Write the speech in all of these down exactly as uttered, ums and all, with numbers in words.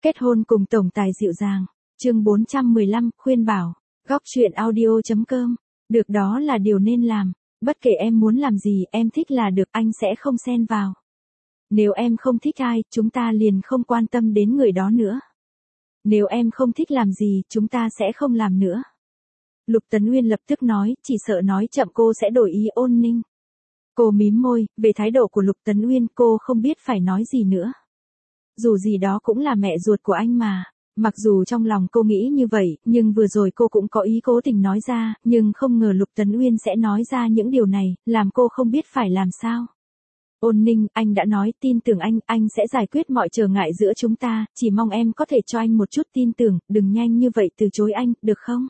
Kết hôn cùng tổng tài dịu dàng. Chương bốn trăm mười lăm, khuyên bảo. Góc truyện audio.com. Được, đó là điều nên làm. Bất kể em muốn làm gì, em thích là được, anh sẽ không xen vào. Nếu em không thích ai, chúng ta liền không quan tâm đến người đó nữa. Nếu em không thích làm gì, chúng ta sẽ không làm nữa. Lục Tấn Uyên lập tức nói, chỉ sợ nói chậm cô sẽ đổi ý Ôn Ninh. Cô mím môi, về thái độ của Lục Tấn Uyên cô không biết phải nói gì nữa. Dù gì đó cũng là mẹ ruột của anh mà. Mặc dù trong lòng cô nghĩ như vậy, nhưng vừa rồi cô cũng có ý cố tình nói ra, nhưng không ngờ Lục Tấn Uyên sẽ nói ra những điều này, làm cô không biết phải làm sao. Ôn Ninh, anh đã nói, tin tưởng anh, anh sẽ giải quyết mọi trở ngại giữa chúng ta, chỉ mong em có thể cho anh một chút tin tưởng, đừng nhanh như vậy từ chối anh, được không?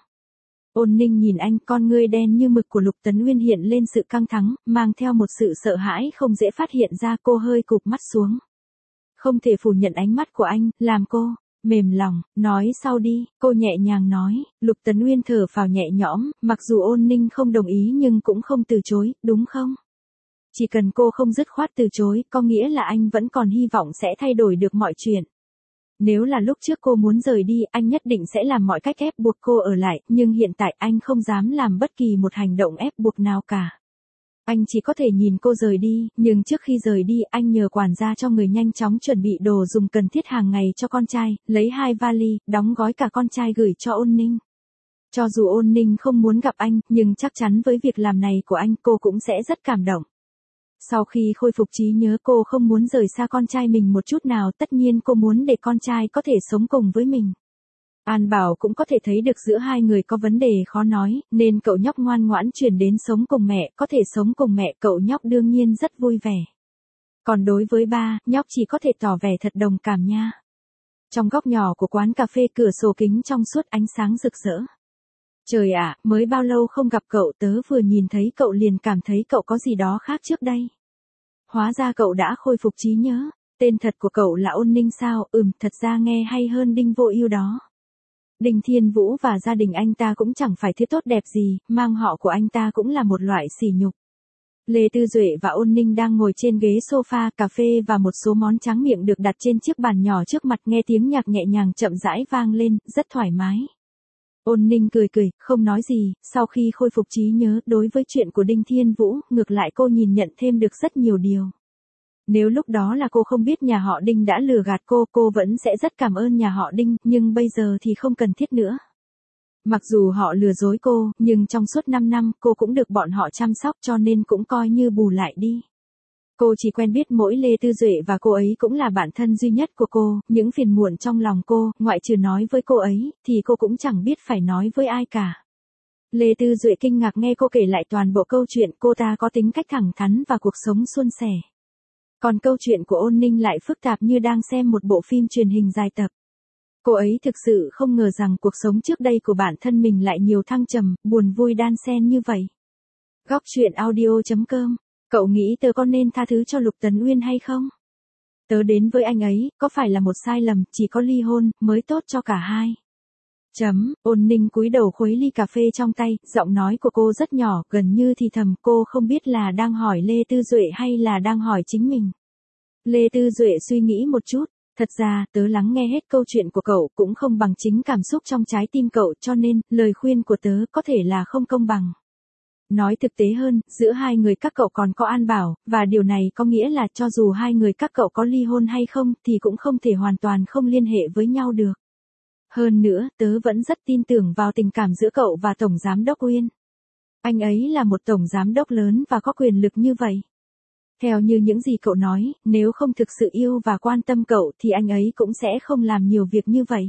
Ôn Ninh nhìn anh, con ngươi đen như mực của Lục Tấn Uyên hiện lên sự căng thẳng, mang theo một sự sợ hãi không dễ phát hiện ra, cô hơi cụp mắt xuống. Không thể phủ nhận ánh mắt của anh, làm cô mềm lòng, nói sau đi, cô nhẹ nhàng nói. Lục Tấn Uyên thở phào nhẹ nhõm, mặc dù Ôn Ninh không đồng ý nhưng cũng không từ chối, đúng không? Chỉ cần cô không dứt khoát từ chối, có nghĩa là anh vẫn còn hy vọng sẽ thay đổi được mọi chuyện. Nếu là lúc trước cô muốn rời đi, anh nhất định sẽ làm mọi cách ép buộc cô ở lại, nhưng hiện tại anh không dám làm bất kỳ một hành động ép buộc nào cả. Anh chỉ có thể nhìn cô rời đi, nhưng trước khi rời đi, anh nhờ quản gia cho người nhanh chóng chuẩn bị đồ dùng cần thiết hàng ngày cho con trai, lấy hai vali, đóng gói cả con trai gửi cho Ôn Ninh. Cho dù Ôn Ninh không muốn gặp anh, nhưng chắc chắn với việc làm này của anh, cô cũng sẽ rất cảm động. Sau khi khôi phục trí nhớ, cô không muốn rời xa con trai mình một chút nào, tất nhiên cô muốn để con trai có thể sống cùng với mình. An Bảo cũng có thể thấy được giữa hai người có vấn đề khó nói, nên cậu nhóc ngoan ngoãn chuyển đến sống cùng mẹ, có thể sống cùng mẹ, cậu nhóc đương nhiên rất vui vẻ. Còn đối với ba, nhóc chỉ có thể tỏ vẻ thật đồng cảm nha. Trong góc nhỏ của quán cà phê, cửa sổ kính trong suốt ánh sáng rực rỡ. Trời ạ, mới bao lâu không gặp cậu, tớ vừa nhìn thấy cậu liền cảm thấy cậu có gì đó khác trước đây. Hóa ra cậu đã khôi phục trí nhớ, tên thật của cậu là Ôn Ninh sao? Ừm, thật ra nghe hay hơn Đinh Vô Ưu đó. Đinh Thiên Vũ và gia đình anh ta cũng chẳng phải thứ tốt đẹp gì, mang họ của anh ta cũng là một loại sỉ nhục. Lê Tư Duệ và Ôn Ninh đang ngồi trên ghế sofa, cà phê và một số món tráng miệng được đặt trên chiếc bàn nhỏ trước mặt, nghe tiếng nhạc nhẹ nhàng chậm rãi vang lên, rất thoải mái. Ôn Ninh cười cười, không nói gì, sau khi khôi phục trí nhớ, đối với chuyện của Đinh Thiên Vũ, ngược lại cô nhìn nhận thêm được rất nhiều điều. Nếu lúc đó là cô không biết nhà họ Đinh đã lừa gạt cô, cô vẫn sẽ rất cảm ơn nhà họ Đinh, nhưng bây giờ thì không cần thiết nữa. Mặc dù họ lừa dối cô, nhưng trong suốt năm năm, cô cũng được bọn họ chăm sóc, cho nên cũng coi như bù lại đi. Cô chỉ quen biết mỗi Lê Tư Duệ và cô ấy cũng là bạn thân duy nhất của cô, những phiền muộn trong lòng cô, ngoại trừ nói với cô ấy, thì cô cũng chẳng biết phải nói với ai cả. Lê Tư Duệ kinh ngạc nghe cô kể lại toàn bộ câu chuyện, cô ta có tính cách thẳng thắn và cuộc sống suôn sẻ. Còn câu chuyện của Ôn Ninh lại phức tạp như đang xem một bộ phim truyền hình dài tập. Cô ấy thực sự không ngờ rằng cuộc sống trước đây của bản thân mình lại nhiều thăng trầm, buồn vui đan xen như vậy. Góc truyện audio.com. Cậu nghĩ tớ có nên tha thứ cho Lục Tấn Uyên hay không? Tớ đến với anh ấy, có phải là một sai lầm, chỉ có ly hôn, mới tốt cho cả hai. Chấm, Ôn Ninh cúi đầu khuấy ly cà phê trong tay, giọng nói của cô rất nhỏ, gần như thì thầm, cô không biết là đang hỏi Lê Tư Duệ hay là đang hỏi chính mình. Lê Tư Duệ suy nghĩ một chút, thật ra, tớ lắng nghe hết câu chuyện của cậu, cũng không bằng chính cảm xúc trong trái tim cậu, cho nên, lời khuyên của tớ có thể là không công bằng. Nói thực tế hơn, giữa hai người các cậu còn có An Bảo, và điều này có nghĩa là cho dù hai người các cậu có ly hôn hay không, thì cũng không thể hoàn toàn không liên hệ với nhau được. Hơn nữa, tớ vẫn rất tin tưởng vào tình cảm giữa cậu và Tổng Giám đốc Uyên. Anh ấy là một Tổng Giám đốc lớn và có quyền lực như vậy. Theo như những gì cậu nói, nếu không thực sự yêu và quan tâm cậu thì anh ấy cũng sẽ không làm nhiều việc như vậy.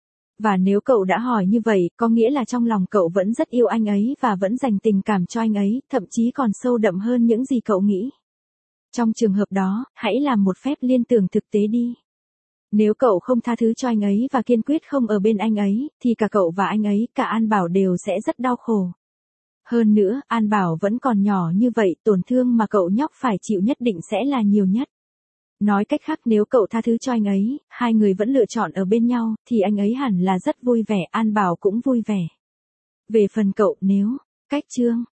Và nếu cậu đã hỏi như vậy, có nghĩa là trong lòng cậu vẫn rất yêu anh ấy và vẫn dành tình cảm cho anh ấy, thậm chí còn sâu đậm hơn những gì cậu nghĩ. Trong trường hợp đó, hãy làm một phép liên tưởng thực tế đi. Nếu cậu không tha thứ cho anh ấy và kiên quyết không ở bên anh ấy, thì cả cậu và anh ấy, cả An Bảo đều sẽ rất đau khổ. Hơn nữa, An Bảo vẫn còn nhỏ như vậy, tổn thương mà cậu nhóc phải chịu nhất định sẽ là nhiều nhất. Nói cách khác, nếu cậu tha thứ cho anh ấy, hai người vẫn lựa chọn ở bên nhau, thì anh ấy hẳn là rất vui vẻ, An Bảo cũng vui vẻ. Về phần cậu, nếu, cách chương.